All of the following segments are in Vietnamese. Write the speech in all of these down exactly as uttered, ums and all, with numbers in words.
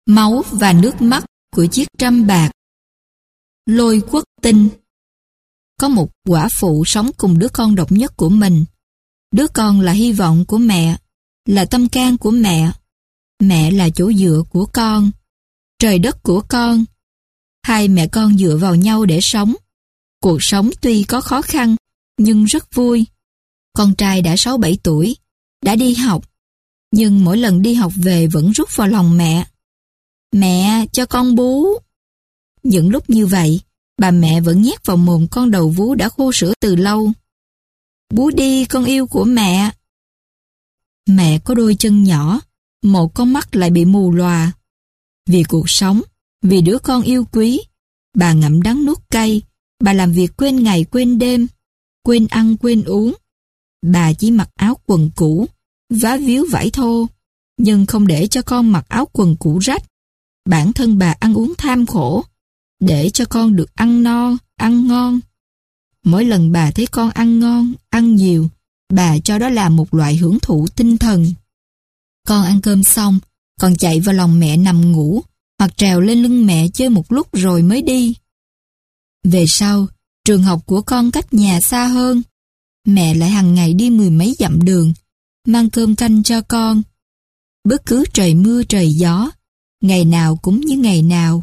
Máu và nước mắt của chiếc trăm bạc. Lôi Quốc Tinh. Có một quả phụ sống cùng đứa con độc nhất của mình. Đứa con là hy vọng của mẹ, là tâm can của mẹ. Mẹ là chỗ dựa của con, trời đất của con. Hai mẹ con dựa vào nhau để sống. Cuộc sống tuy có khó khăn, nhưng rất vui. Con trai đã sáu bảy tuổi, đã đi học, nhưng mỗi lần đi học về vẫn rút vào lòng mẹ. Mẹ, cho con bú. Những lúc như vậy, bà mẹ vẫn nhét vào mồm con đầu vú đã khô sữa từ lâu. Bú đi, con yêu của mẹ. Mẹ có đôi chân nhỏ, một con mắt lại bị mù lòa. Vì cuộc sống, vì đứa con yêu quý, bà ngậm đắng nuốt cay, bà làm việc quên ngày quên đêm, quên ăn quên uống. Bà chỉ mặc áo quần cũ, vá víu vải thô, nhưng không để cho con mặc áo quần cũ rách. Bản thân bà ăn uống tham khổ, để cho con được ăn no, ăn ngon. Mỗi lần bà thấy con ăn ngon, ăn nhiều, bà cho đó là một loại hưởng thụ tinh thần. Con ăn cơm xong, con chạy vào lòng mẹ nằm ngủ, hoặc trèo lên lưng mẹ chơi một lúc rồi mới đi. Về sau, trường học của con cách nhà xa hơn. Mẹ lại hàng ngày đi mười mấy dặm đường, mang cơm canh cho con. Bất cứ trời mưa trời gió, ngày nào cũng như ngày nào.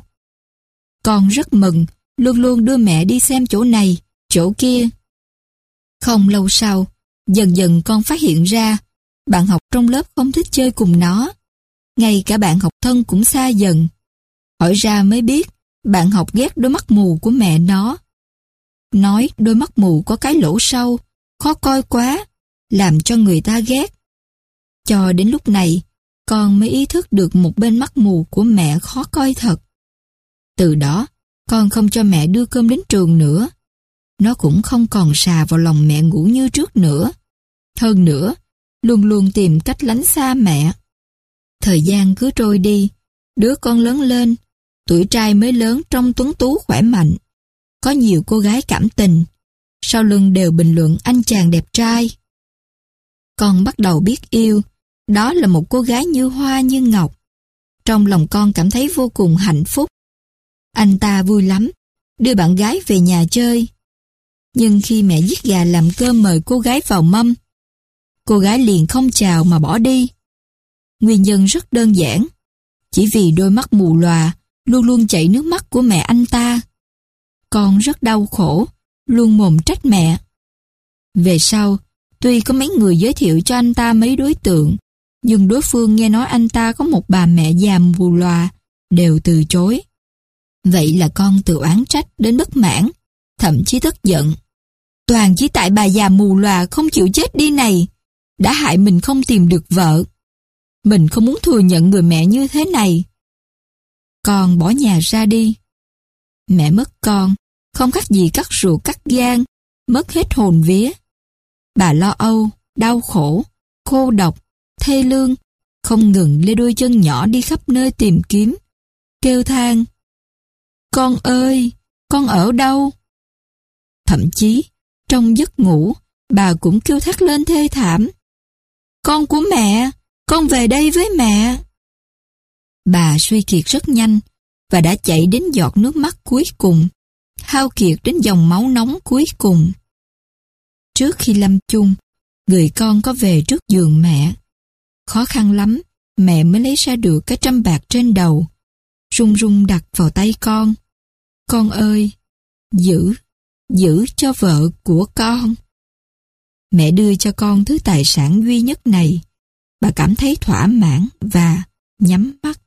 Con rất mừng, luôn luôn đưa mẹ đi xem chỗ này, chỗ kia. Không lâu sau, dần dần con phát hiện ra, bạn học trong lớp không thích chơi cùng nó. Ngay cả bạn học thân cũng xa dần. Hỏi ra mới biết, bạn học ghét đôi mắt mù của mẹ nó. Nói đôi mắt mù có cái lỗ sâu, khó coi quá, làm cho người ta ghét. Cho đến lúc này, con mới ý thức được một bên mắt mù của mẹ khó coi thật. Từ đó, con không cho mẹ đưa cơm đến trường nữa. Nó cũng không còn xà vào lòng mẹ ngủ như trước nữa. Hơn nữa, luôn luôn tìm cách lánh xa mẹ. Thời gian cứ trôi đi, đứa con lớn lên, tuổi trai mới lớn trông tuấn tú khỏe mạnh. Có nhiều cô gái cảm tình, sau lưng đều bình luận anh chàng đẹp trai. Con bắt đầu biết yêu, đó là một cô gái như hoa như ngọc. Trong lòng con cảm thấy vô cùng hạnh phúc. Anh ta vui lắm, đưa bạn gái về nhà chơi. Nhưng khi mẹ giết gà làm cơm mời cô gái vào mâm, cô gái liền không chào mà bỏ đi. Nguyên nhân rất đơn giản, chỉ vì đôi mắt mù lòa luôn luôn chảy nước mắt của mẹ anh ta. Con rất đau khổ, luôn mồm trách mẹ. Về sau, tuy có mấy người giới thiệu cho anh ta mấy đối tượng, nhưng đối phương nghe nói anh ta có một bà mẹ già mù lòa, đều từ chối. Vậy là con tự oán trách đến bất mãn, thậm chí tức giận. Toàn chỉ tại bà già mù lòa không chịu chết đi này, đã hại mình không tìm được vợ. Mình không muốn thừa nhận người mẹ như thế này. Con bỏ nhà ra đi. Mẹ mất con, không khác gì cắt ruột cắt gan, mất hết hồn vía. Bà lo âu, đau khổ, cô độc, thê lương, không ngừng lê đôi chân nhỏ đi khắp nơi tìm kiếm, kêu than. Con ơi, con ở đâu? Thậm chí, trong giấc ngủ, bà cũng kêu thét lên thê thảm. Con của mẹ, con về đây với mẹ. Bà suy kiệt rất nhanh và đã chảy đến giọt nước mắt cuối cùng, hao kiệt đến dòng máu nóng cuối cùng. Trước khi lâm chung, người con có về trước giường mẹ. Khó khăn lắm, mẹ mới lấy ra được cái trăm bạc trên đầu, run run đặt vào tay con. Con ơi, giữ, giữ cho vợ của con. Mẹ đưa cho con thứ tài sản duy nhất này. Bà cảm thấy thỏa mãn và nhắm mắt.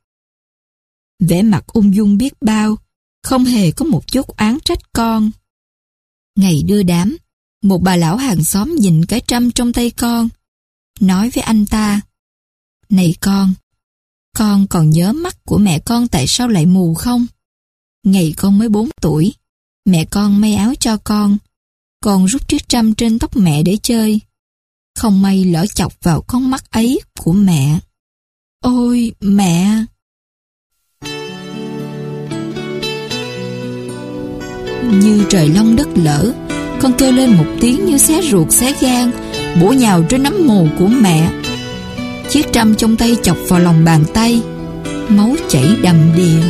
Vẻ mặt ung dung biết bao, không hề có một chút oán trách con. Ngày đưa đám, một bà lão hàng xóm nhìn cái trăm trong tay con, nói với anh ta: Này con, con còn nhớ mắt của mẹ con tại sao lại mù không? Ngày con mới bốn tuổi, mẹ con may áo cho con. Con rút chiếc trăm trên tóc mẹ để chơi. Không may lỡ chọc vào con mắt ấy của mẹ. Ôi mẹ! Như trời long đất lỡ, con kêu lên một tiếng như xé ruột xé gan, bổ nhào trên nắm mồ của mẹ. Chiếc trăm trong tay chọc vào lòng bàn tay. máu chảy đầm đìa.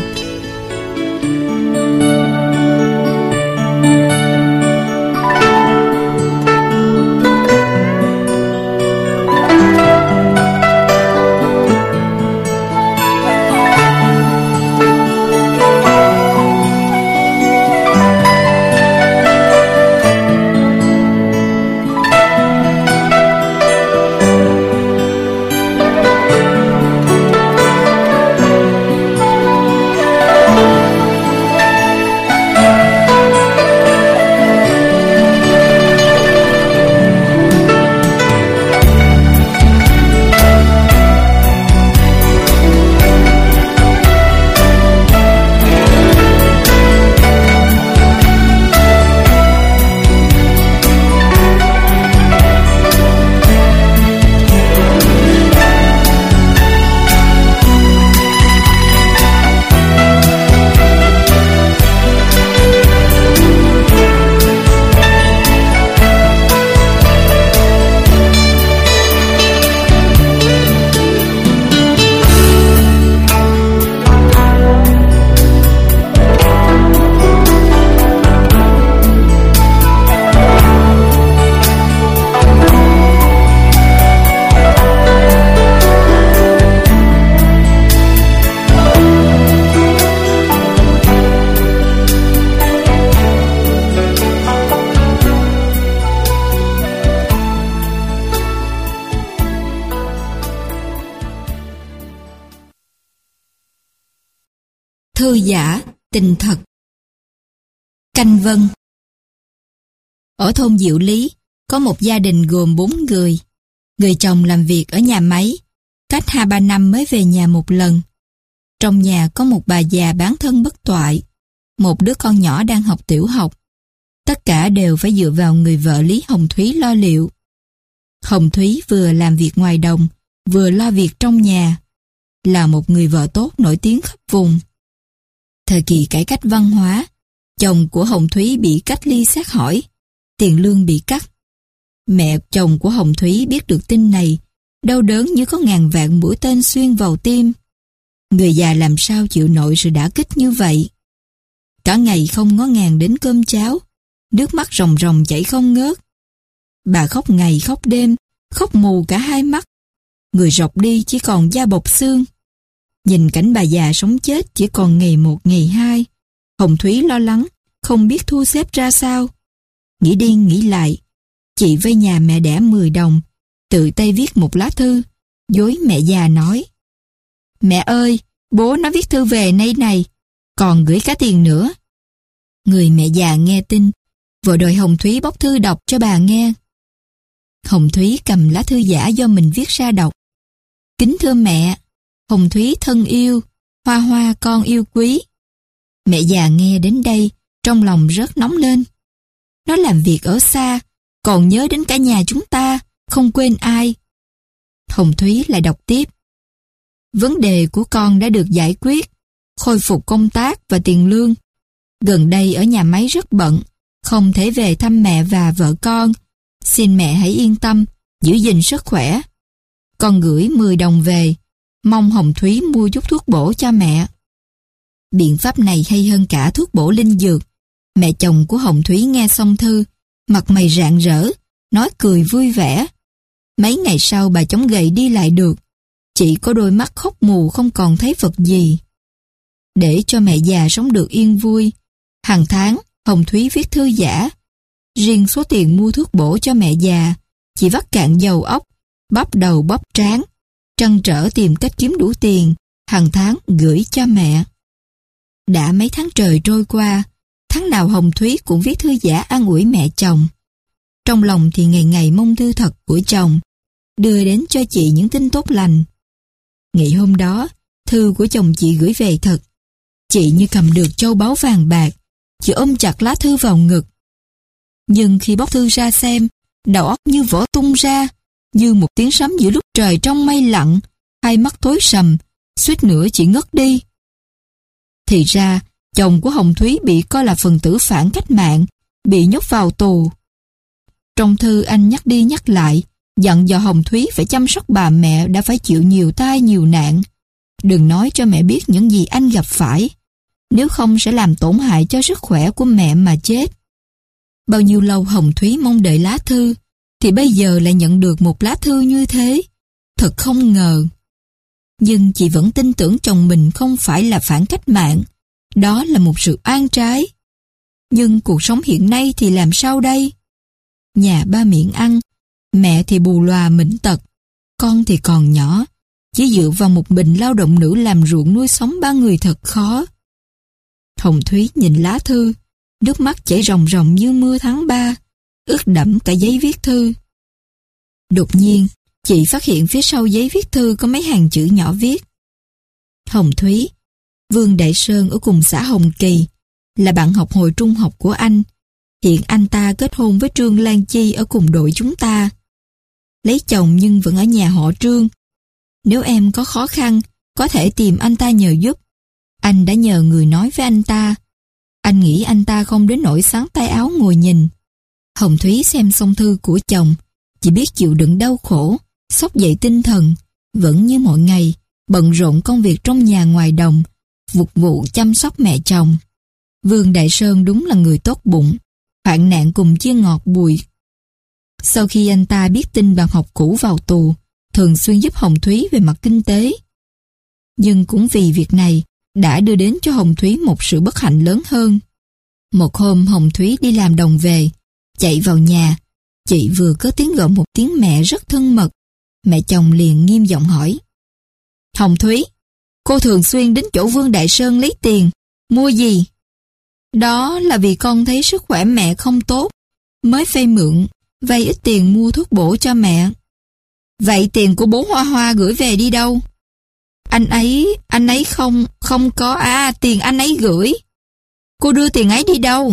Thư giả tình thật. Canh Vân. Ở thôn Diệu Lý có một gia đình gồm bốn người. Người chồng làm việc ở nhà máy, cách hai ba năm mới về nhà một lần. Trong nhà có một bà già bán thân bất toại, một đứa con nhỏ đang học tiểu học. Tất cả đều phải dựa vào người vợ Lý Hồng Thúy lo liệu. Hồng Thúy vừa làm việc ngoài đồng, vừa lo việc trong nhà. Là một người vợ tốt nổi tiếng khắp vùng. Thời kỳ cải cách văn hóa, chồng của Hồng Thúy bị cách ly xét hỏi, tiền lương bị cắt. Mẹ chồng của Hồng Thúy biết được tin này, đau đớn như có ngàn vạn mũi tên xuyên vào tim. Người già làm sao chịu nổi sự đả kích như vậy? Cả ngày không ngó ngàng đến cơm cháo, nước mắt ròng ròng chảy không ngớt. Bà khóc ngày khóc đêm, khóc mù cả hai mắt. Người rọc đi chỉ còn da bọc xương. Nhìn cảnh bà già sống chết chỉ còn ngày một ngày hai, Hồng Thúy lo lắng, không biết thu xếp ra sao. Nghĩ đi nghĩ lại, chị vay nhà mẹ đẻ mười đồng, tự tay viết một lá thư, dối mẹ già nói: "Mẹ ơi, bố nó viết thư về nay này, còn gửi cả tiền nữa." Người mẹ già nghe tin, vội đòi Hồng Thúy bóc thư đọc cho bà nghe. Hồng Thúy cầm lá thư giả do mình viết ra đọc: "Kính thưa mẹ, Hồng Thúy thân yêu, Hoa Hoa con yêu quý." Mẹ già nghe đến đây, trong lòng rất nóng lên. Nó làm việc ở xa, còn nhớ đến cả nhà chúng ta, không quên ai. Hồng Thúy lại đọc tiếp: "Vấn đề của con đã được giải quyết, khôi phục công tác và tiền lương. Gần đây ở nhà máy rất bận, không thể về thăm mẹ và vợ con. Xin mẹ hãy yên tâm, giữ gìn sức khỏe. Con gửi mười đồng về, mong Hồng Thúy mua chút thuốc bổ cho mẹ." Biện pháp này hay hơn cả thuốc bổ linh dược. Mẹ chồng của Hồng Thúy nghe xong thư, mặt mày rạng rỡ, nói cười vui vẻ. Mấy ngày sau bà chống gậy đi lại được, chỉ có đôi mắt khóc mù không còn thấy vật gì. Để cho mẹ già sống được yên vui, hàng tháng Hồng Thúy viết thư giả. Riêng số tiền mua thuốc bổ cho mẹ già, chị vắt cạn dầu óc, bắp đầu bóp trán, trăn trở tìm cách kiếm đủ tiền, hàng tháng gửi cho mẹ. Đã mấy tháng trời trôi qua, tháng nào Hồng Thúy cũng viết thư giả an ủi mẹ chồng. Trong lòng thì ngày ngày mong thư thật của chồng, đưa đến cho chị những tin tốt lành. Ngày hôm đó, thư của chồng chị gửi về thật. Chị như cầm được châu báu vàng bạc, chị ôm chặt lá thư vào ngực. Nhưng khi bóc thư ra xem, đầu óc như vỡ tung ra, như một tiếng sấm giữa lúc trời trong mây lặng, hai mắt tối sầm, suýt nữa chị ngất đi. Thì ra, chồng của Hồng Thúy bị coi là phần tử phản cách mạng, bị nhốt vào tù. Trong thư anh nhắc đi nhắc lại, dặn dò Hồng Thúy phải chăm sóc bà mẹ đã phải chịu nhiều tai nhiều nạn, Đừng nói cho mẹ biết những gì anh gặp phải, nếu không sẽ làm tổn hại cho sức khỏe của mẹ mà chết. Bao nhiêu lâu Hồng Thúy mong đợi lá thư, thì bây giờ lại nhận được một lá thư như thế. Thật không ngờ. Nhưng chị vẫn tin tưởng chồng mình không phải là phản cách mạng. Đó là một sự oan trái. Nhưng cuộc sống hiện nay thì làm sao đây? Nhà ba miệng ăn, mẹ thì bù lòa bệnh tật, con thì còn nhỏ, chỉ dựa vào một mình lao động nữ làm ruộng nuôi sống ba người thật khó. Hồng Thúy nhìn lá thư, nước mắt chảy ròng ròng như mưa tháng ba, ướt đẫm cả giấy viết thư. Đột nhiên, chị phát hiện phía sau giấy viết thư có mấy hàng chữ nhỏ viết: Hồng Thúy, Vương Đại Sơn ở cùng xã Hồng Kỳ, là bạn học hồi trung học của anh. Hiện anh ta kết hôn với Trương Lan Chi ở cùng đội chúng ta. Lấy chồng nhưng vẫn ở nhà họ Trương. Nếu em có khó khăn, có thể tìm anh ta nhờ giúp. Anh đã nhờ người nói với anh ta. Anh nghĩ anh ta không đến nỗi sáng tay áo ngồi nhìn. Hồng Thúy xem xong thư của chồng, chỉ biết chịu đựng đau khổ, xốc dậy tinh thần, vẫn như mọi ngày, bận rộn công việc trong nhà ngoài đồng, phục vụ chăm sóc mẹ chồng. Vương Đại Sơn đúng là người tốt bụng, hoạn nạn cùng chia ngọt bùi. Sau khi anh ta biết tin bạn học cũ vào tù, thường xuyên giúp Hồng Thúy về mặt kinh tế. Nhưng cũng vì việc này đã đưa đến cho Hồng Thúy một sự bất hạnh lớn hơn. Một hôm Hồng Thúy đi làm đồng về, chạy vào nhà, chị vừa có tiếng gọi một tiếng mẹ rất thân mật. Mẹ chồng liền nghiêm giọng hỏi: Hồng Thúy, cô thường xuyên đến chỗ Vương Đại Sơn lấy tiền, mua gì? Đó là vì con thấy sức khỏe mẹ không tốt, mới vay mượn, vay ít tiền mua thuốc bổ cho mẹ. Vậy tiền của bố Hoa Hoa gửi về đi đâu? Anh ấy, anh ấy không, không có, à tiền anh ấy gửi. Cô đưa tiền ấy đi đâu?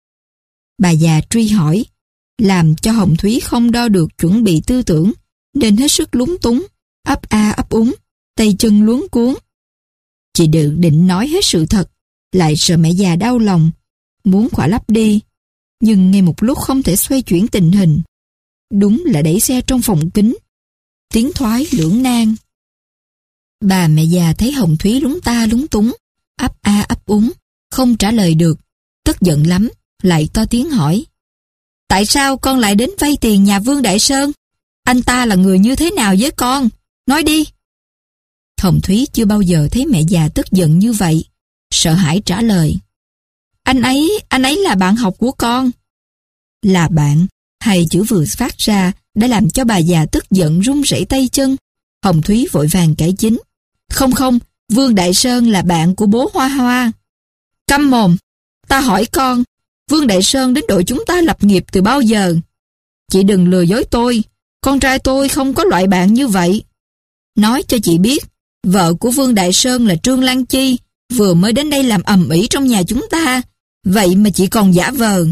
Bà già truy hỏi, làm cho Hồng Thúy không đo được chuẩn bị tư tưởng, nên hết sức lúng túng, ấp a ấp úng, tay chân luống cuống. Chị Đự định nói hết sự thật, lại sợ mẹ già đau lòng, muốn khỏa lấp đi, nhưng ngay một lúc không thể xoay chuyển tình hình. Đúng là đẩy xe trong phòng kính, tiến thoái lưỡng nan. Bà mẹ già thấy Hồng Thúy lúng ta lúng túng, ấp a ấp úng, không trả lời được, tức giận lắm, lại to tiếng hỏi: Tại sao con lại đến vay tiền nhà Vương Đại Sơn? Anh ta là người như thế nào với con? Nói đi. Hồng Thúy chưa bao giờ thấy mẹ già tức giận như vậy, sợ hãi trả lời: Anh ấy, anh ấy là bạn học của con. Là bạn, hai chữ vừa phát ra đã làm cho bà già tức giận run rẩy tay chân. Hồng Thúy vội vàng cải chính: Không không, Vương Đại Sơn là bạn của bố Hoa Hoa. Câm mồm, ta hỏi con, Vương Đại Sơn đến đội chúng ta lập nghiệp từ bao giờ? Chị đừng lừa dối tôi, con trai tôi không có loại bạn như vậy. Nói cho chị biết, vợ của Vương Đại Sơn là Trương Lan Chi, vừa mới đến đây làm ầm ĩ trong nhà chúng ta, vậy mà chị còn giả vờ.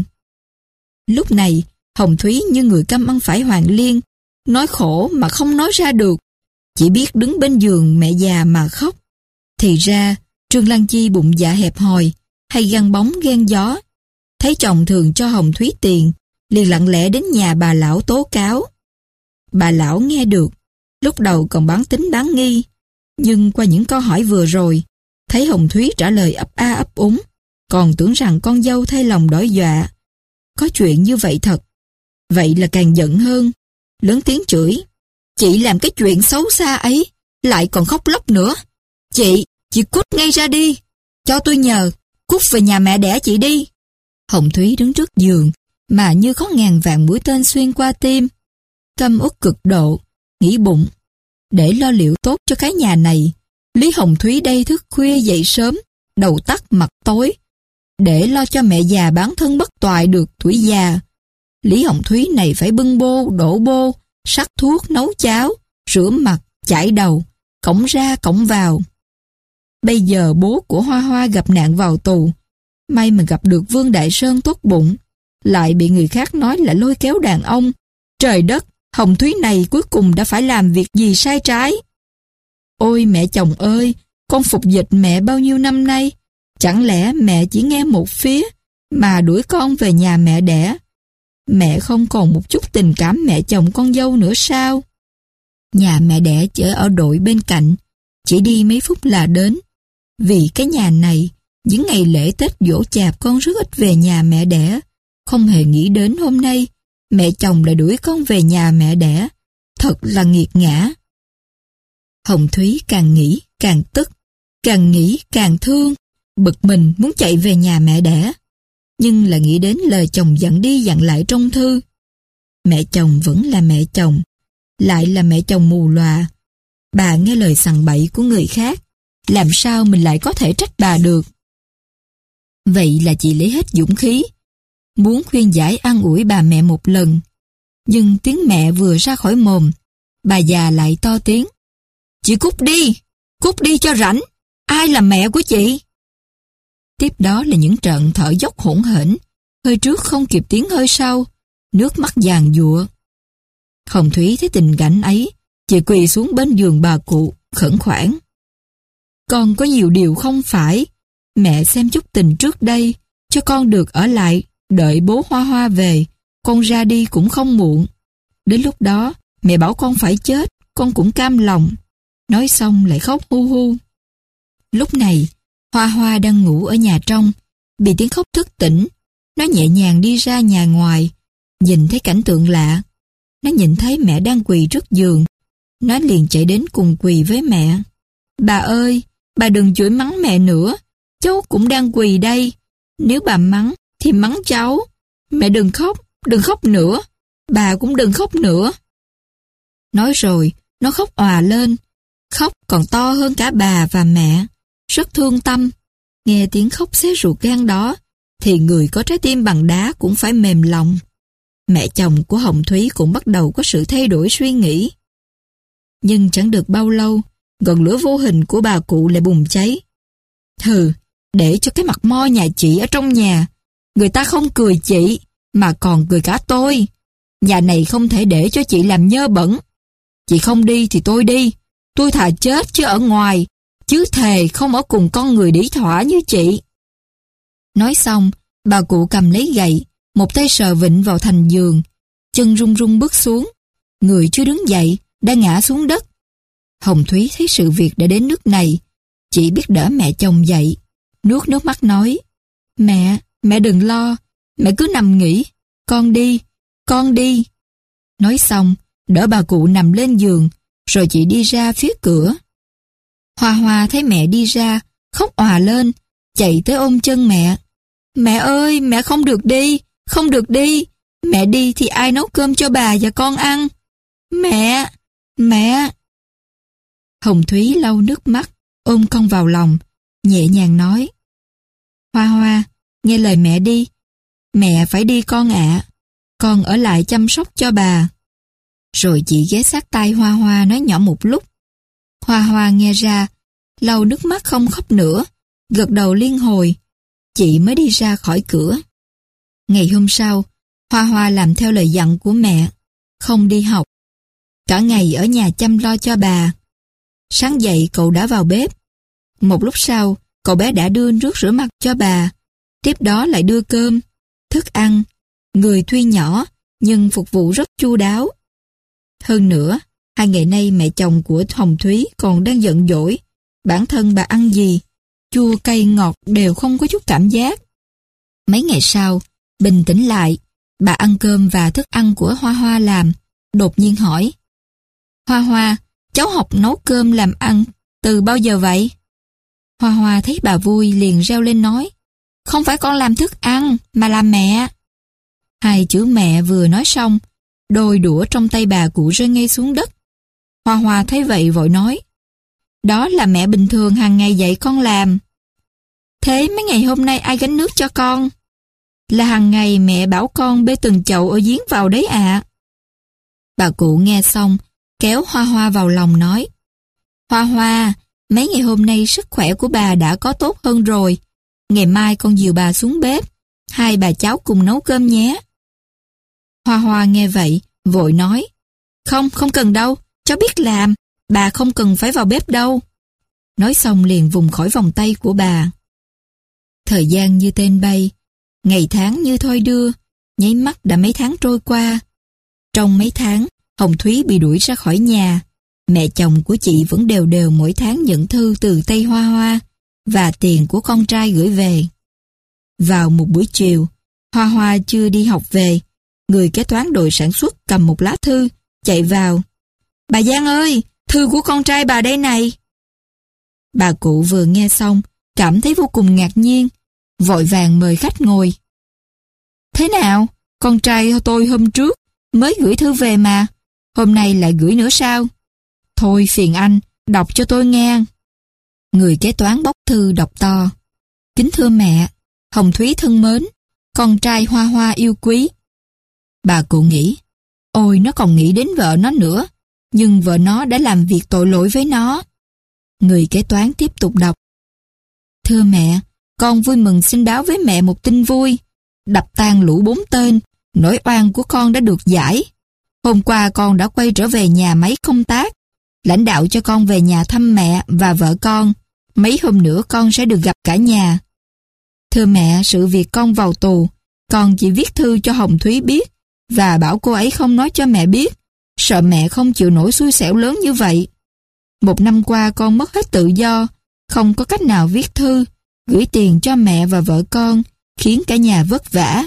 Lúc này, Hồng Thúy như người câm ăn phải hoàng liên, nói khổ mà không nói ra được, chỉ biết đứng bên giường mẹ già mà khóc. Thì ra, Trương Lan Chi bụng dạ hẹp hòi, hay găng bóng ghen gió. Thấy chồng thường cho Hồng Thúy tiền, liền lặng lẽ đến nhà bà lão tố cáo. Bà lão nghe được, lúc đầu còn bán tính bán nghi, nhưng qua những câu hỏi vừa rồi, thấy Hồng Thúy trả lời ấp a ấp úng, còn tưởng rằng con dâu thay lòng đổi dọa. Có chuyện như vậy thật. Vậy là càng giận hơn, lớn tiếng chửi: Chị làm cái chuyện xấu xa ấy, lại còn khóc lóc nữa. Chị, chị cút ngay ra đi. Cho tôi nhờ, cút về nhà mẹ đẻ chị đi. Hồng Thúy đứng trước giường, mà như có ngàn vạn mũi tên xuyên qua tim. Căm uất cực độ, nghĩ bụng: để lo liệu tốt cho cái nhà này, Lý Hồng Thúy đây thức khuya dậy sớm, đầu tắt mặt tối, để lo cho mẹ già bán thân bất toại được tuổi già. Lý Hồng Thúy này phải bưng bô, đổ bô, sắc thuốc, nấu cháo, rửa mặt, chải đầu, cổng ra cổng vào. Bây giờ bố của Hoa Hoa gặp nạn vào tù, may mà gặp được Vương Đại Sơn tốt bụng, lại bị người khác nói là lôi kéo đàn ông. Trời đất, Hồng Thúy này cuối cùng đã phải làm việc gì sai trái? Ôi mẹ chồng ơi, con phục dịch mẹ bao nhiêu năm nay, chẳng lẽ mẹ chỉ nghe một phía mà đuổi con về nhà mẹ đẻ? Mẹ không còn một chút tình cảm mẹ chồng con dâu nữa sao? Nhà mẹ đẻ chở ở đội bên cạnh, Chỉ đi mấy phút là đến. Vì cái nhà này, những ngày lễ Tết giỗ chạp con rất ít về nhà mẹ đẻ. Không hề nghĩ đến hôm nay, mẹ chồng lại đuổi con về nhà mẹ đẻ. Thật là nghiệt ngã. Hồng Thúy càng nghĩ càng tức, càng nghĩ càng thương, bực mình muốn chạy về nhà mẹ đẻ. Nhưng lại nghĩ đến lời chồng dặn đi dặn lại trong thư. Mẹ chồng vẫn là mẹ chồng, lại là mẹ chồng mù lòa. Bà nghe lời sằng bậy của người khác, làm sao mình lại có thể trách bà được. Vậy là chị lấy hết dũng khí, muốn khuyên giải an ủi bà mẹ một lần. Nhưng tiếng mẹ vừa ra khỏi mồm, bà già lại to tiếng. Chị cút đi, cút đi cho rảnh, ai là mẹ của chị? Tiếp đó là những trận thở dốc hỗn hển, hơi trước không kịp tiếng hơi sau, nước mắt giàn giụa. Hồng Thúy thấy tình cảnh ấy, chị quỳ xuống bên giường bà cụ, khẩn khoản. Con có nhiều điều không phải, mẹ xem chút tình trước đây, cho con được ở lại, đợi bố Hoa Hoa về, con ra đi cũng không muộn. Đến lúc đó, mẹ bảo con phải chết, con cũng cam lòng. Nói xong lại khóc hu hu. Lúc này, Hoa Hoa đang ngủ ở nhà trong, bị tiếng khóc thức tỉnh. Nó nhẹ nhàng đi ra nhà ngoài, nhìn thấy cảnh tượng lạ. Nó nhìn thấy mẹ đang quỳ trước giường. Nó liền chạy đến cùng quỳ với mẹ. Bà ơi, bà đừng chửi mắng mẹ nữa, cháu cũng đang quỳ đây. Nếu bà mắng thì mắng cháu. Mẹ đừng khóc, đừng khóc nữa. Bà cũng đừng khóc nữa. Nói rồi, nó khóc òa lên. Khóc còn to hơn cả bà và mẹ. Rất thương tâm. Nghe tiếng khóc xé ruột gan đó, thì người có trái tim bằng đá cũng phải mềm lòng. Mẹ chồng của Hồng Thúy cũng bắt đầu có sự thay đổi suy nghĩ. Nhưng chẳng được bao lâu, ngọn lửa vô hình của bà cụ lại bùng cháy. Hừ, để cho cái mặt mo nhà chị ở trong nhà. Người ta không cười chị, mà còn cười cả tôi. Nhà này không thể để cho chị làm nhơ bẩn. Chị không đi thì tôi đi. Tôi thà chết chứ ở ngoài, chứ thề không ở cùng con người đĩ thỏa như chị. Nói xong, bà cụ cầm lấy gậy, một tay sờ vịnh vào thành giường, chân run run bước xuống, người chưa đứng dậy, đã ngã xuống đất. Hồng Thúy thấy sự việc đã đến nước này, chỉ biết đỡ mẹ chồng dậy, nuốt nước mắt nói, Mẹ, mẹ đừng lo, mẹ cứ nằm nghỉ, con đi, con đi. Nói xong, đỡ bà cụ nằm lên giường, rồi chị đi ra phía cửa. Hoa Hoa thấy mẹ đi ra, khóc òa lên, chạy tới ôm chân mẹ. Mẹ ơi, mẹ không được đi, không được đi. Mẹ đi thì ai nấu cơm cho bà và con ăn? Mẹ, mẹ. Hồng Thúy lau nước mắt, ôm con vào lòng, nhẹ nhàng nói. Hoa Hoa, nghe lời mẹ đi. Mẹ phải đi con ạ. Con ở lại chăm sóc cho bà. Rồi chị ghé sát tai Hoa Hoa nói nhỏ một lúc. Hoa Hoa nghe ra, lau nước mắt không khóc nữa, gật đầu liên hồi. Chị mới đi ra khỏi cửa. Ngày hôm sau, Hoa Hoa làm theo lời dặn của mẹ, không đi học. Cả ngày ở nhà chăm lo cho bà. Sáng dậy cậu đã vào bếp. Một lúc sau, cậu bé đã đưa nước rửa mặt cho bà. Tiếp đó lại đưa cơm, thức ăn. Người tuy nhỏ, nhưng phục vụ rất chu đáo. Hơn nữa, hai ngày nay mẹ chồng của Hồng Thúy còn đang giận dỗi. Bản thân bà ăn gì, chua cay ngọt đều không có chút cảm giác. Mấy ngày sau, bình tĩnh lại, bà ăn cơm và thức ăn của Hoa Hoa làm, đột nhiên hỏi. Hoa Hoa, cháu học nấu cơm làm ăn từ bao giờ vậy? Hoa Hoa thấy bà vui liền reo lên nói. Không phải con làm thức ăn, mà là mẹ. Hai chữ mẹ vừa nói xong, đôi đũa trong tay bà cụ rơi ngay xuống đất. Hoa Hoa thấy vậy vội nói. Đó là mẹ bình thường hàng ngày dạy con làm. Thế mấy ngày hôm nay ai gánh nước cho con? Là hàng ngày mẹ bảo con bê từng chậu ở giếng vào đấy ạ. Bà cụ nghe xong, kéo Hoa Hoa vào lòng nói. Hoa Hoa, mấy ngày hôm nay sức khỏe của bà đã có tốt hơn rồi. Ngày mai con dìu bà xuống bếp, hai bà cháu cùng nấu cơm nhé. Hoa Hoa nghe vậy, vội nói. Không, không cần đâu, cháu biết làm, bà không cần phải vào bếp đâu. Nói xong liền vùng khỏi vòng tay của bà. Thời gian như tên bay, ngày tháng như thoi đưa, nháy mắt đã mấy tháng trôi qua. Trong mấy tháng, Hồng Thúy bị đuổi ra khỏi nhà, mẹ chồng của chị vẫn đều đều mỗi tháng nhận thư từ tay Hoa Hoa và tiền của con trai gửi về. Vào một buổi chiều, Hoa Hoa chưa đi học về, người kế toán đội sản xuất cầm một lá thư, chạy vào. Bà Giang ơi, thư của con trai bà đây này. Bà cụ vừa nghe xong, cảm thấy vô cùng ngạc nhiên, vội vàng mời khách ngồi. Thế nào, con trai tôi hôm trước mới gửi thư về mà, hôm nay lại gửi nữa sao? Thôi phiền anh, đọc cho tôi nghe. Người kế toán bóc thư đọc to. Kính thưa mẹ, Hồng Thúy thân mến, con trai Hoa Hoa yêu quý. Bà cụ nghĩ, ôi nó còn nghĩ đến vợ nó nữa, nhưng vợ nó đã làm việc tội lỗi với nó. Người kế toán tiếp tục đọc. Thưa mẹ, con vui mừng xin báo với mẹ một tin vui. Đập tan lũ bốn tên, nỗi oan của con đã được giải. Hôm qua con đã quay trở về nhà máy công tác. Lãnh đạo cho con về nhà thăm mẹ và vợ con. Mấy hôm nữa con sẽ được gặp cả nhà. Thưa mẹ, sự việc con vào tù, con chỉ viết thư cho Hồng Thúy biết và bảo cô ấy không nói cho mẹ biết, sợ mẹ không chịu nổi xui xẻo lớn như vậy. Một năm qua con mất hết tự do, không có cách nào viết thư, gửi tiền cho mẹ và vợ con, khiến cả nhà vất vả.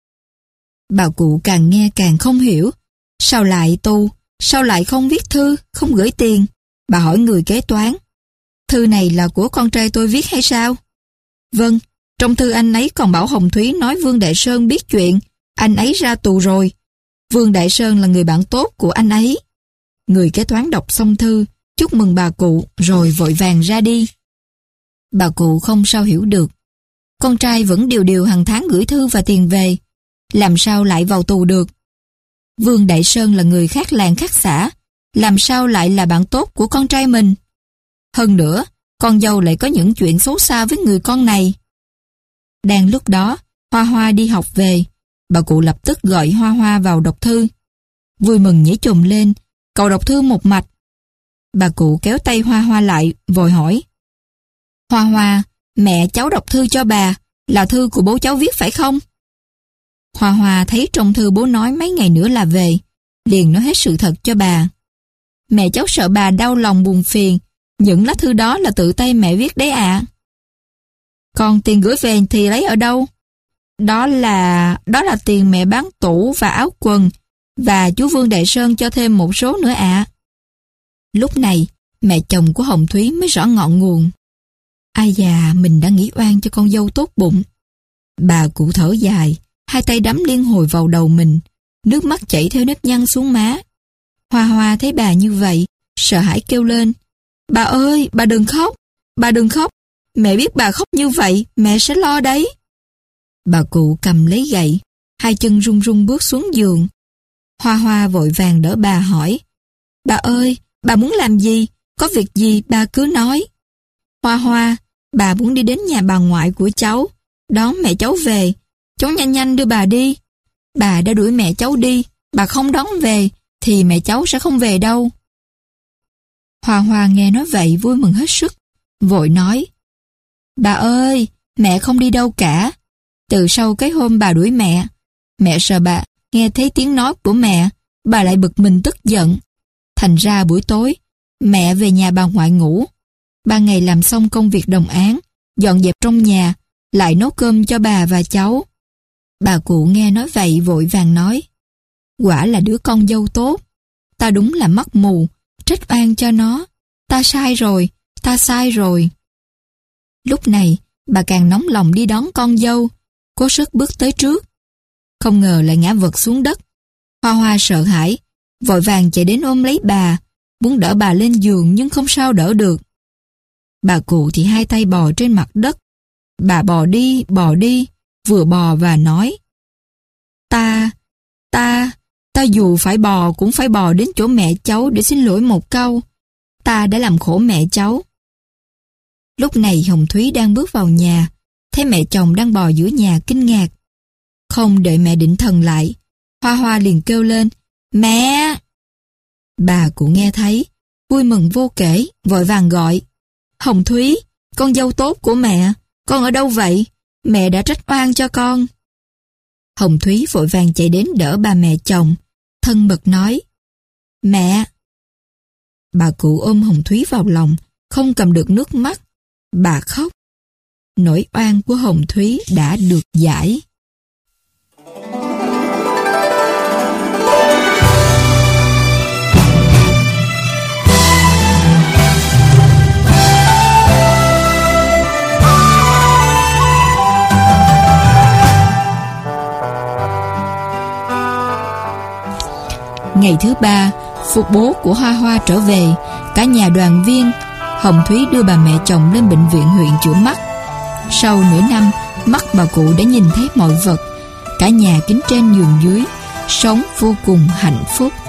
Bà cụ càng nghe càng không hiểu. Sao lại tù? Sao lại không viết thư, không gửi tiền? Bà hỏi người kế toán. Thư này là của con trai tôi viết hay sao? Vâng, trong thư anh ấy còn bảo Hồng Thúy nói Vương Đại Sơn biết chuyện, anh ấy ra tù rồi. Vương Đại Sơn là người bạn tốt của anh ấy. Người kế toán đọc xong thư, chúc mừng bà cụ rồi vội vàng ra đi. Bà cụ không sao hiểu được. Con trai vẫn điều điều hàng tháng gửi thư và tiền về. Làm sao lại vào tù được? Vương Đại Sơn là người khác làng khác xã. Làm sao lại là bạn tốt của con trai mình? Hơn nữa, con dâu lại có những chuyện xấu xa với người con này. Đang lúc đó, Hoa Hoa đi học về. Bà cụ lập tức gọi Hoa Hoa vào đọc thư. Vui mừng nhảy chồm lên, cậu đọc thư một mạch. Bà cụ kéo tay Hoa Hoa lại, vội hỏi. Hoa Hoa, mẹ cháu đọc thư cho bà, là thư của bố cháu viết phải không? Hoa Hoa thấy trong thư bố nói mấy ngày nữa là về, liền nói hết sự thật cho bà. Mẹ cháu sợ bà đau lòng buồn phiền, những lá thư đó là tự tay mẹ viết đấy ạ. À. Còn tiền gửi về thì lấy ở đâu? Đó là... đó là tiền mẹ bán tủ và áo quần, và chú Vương Đại Sơn cho thêm một số nữa ạ. À. Lúc này, mẹ chồng của Hồng Thúy mới rõ ngọn nguồn. Ai già, mình đã nghĩ oan cho con dâu tốt bụng. Bà cụ thở dài, hai tay đắm liên hồi vào đầu mình, nước mắt chảy theo nếp nhăn xuống má. Hoa Hoa thấy bà như vậy, sợ hãi kêu lên. Bà ơi, bà đừng khóc, bà đừng khóc. Mẹ biết bà khóc như vậy, mẹ sẽ lo đấy. Bà cụ cầm lấy gậy, hai chân run run bước xuống giường. Hoa Hoa vội vàng đỡ bà hỏi. Bà ơi, bà muốn làm gì? Có việc gì bà cứ nói. Hoa Hoa, bà muốn đi đến nhà bà ngoại của cháu, đón mẹ cháu về. Cháu nhanh nhanh đưa bà đi. Bà đã đuổi mẹ cháu đi, bà không đón về, thì mẹ cháu sẽ không về đâu. Hoa Hoa nghe nói vậy vui mừng hết sức, vội nói. Bà ơi, mẹ không đi đâu cả. Từ sau cái hôm bà đuổi mẹ, mẹ sợ bà nghe thấy tiếng nói của mẹ, bà lại bực mình tức giận. Thành ra buổi tối, mẹ về nhà bà ngoại ngủ. Ba ngày làm xong công việc đồng áng, dọn dẹp trong nhà, lại nấu cơm cho bà và cháu. Bà cụ nghe nói vậy vội vàng nói. Quả là đứa con dâu tốt. Ta đúng là mắt mù, trách oan cho nó. Ta sai rồi, ta sai rồi. Lúc này, bà càng nóng lòng đi đón con dâu, cố sức bước tới trước. Không ngờ lại ngã vật xuống đất. Hoa Hoa sợ hãi, vội vàng chạy đến ôm lấy bà, muốn đỡ bà lên giường nhưng không sao đỡ được. Bà cụ thì hai tay bò trên mặt đất. Bà bò đi, bò đi, vừa bò và nói. Ta, ta, ta dù phải bò cũng phải bò đến chỗ mẹ cháu để xin lỗi một câu. Ta đã làm khổ mẹ cháu. Lúc này Hồng Thúy đang bước vào nhà, thấy mẹ chồng đang bò giữa nhà kinh ngạc. Không đợi mẹ định thần lại, Hoa Hoa liền kêu lên, mẹ! Bà cụ nghe thấy, vui mừng vô kể, vội vàng gọi. Hồng Thúy, con dâu tốt của mẹ, con ở đâu vậy? Mẹ đã trách oan cho con. Hồng Thúy vội vàng chạy đến đỡ bà mẹ chồng, thân mật nói. Mẹ! Bà cụ ôm Hồng Thúy vào lòng, không cầm được nước mắt. Bà khóc. Nỗi oan của Hồng Thúy đã được giải. Ngày thứ ba, phục bố của Hoa Hoa trở về, cả nhà đoàn viên. Hồng Thúy đưa bà mẹ chồng lên bệnh viện huyện chữa mắt. Sau nửa năm, mắt bà cụ đã nhìn thấy mọi vật. Cả nhà kính trên nhường dưới, sống vô cùng hạnh phúc.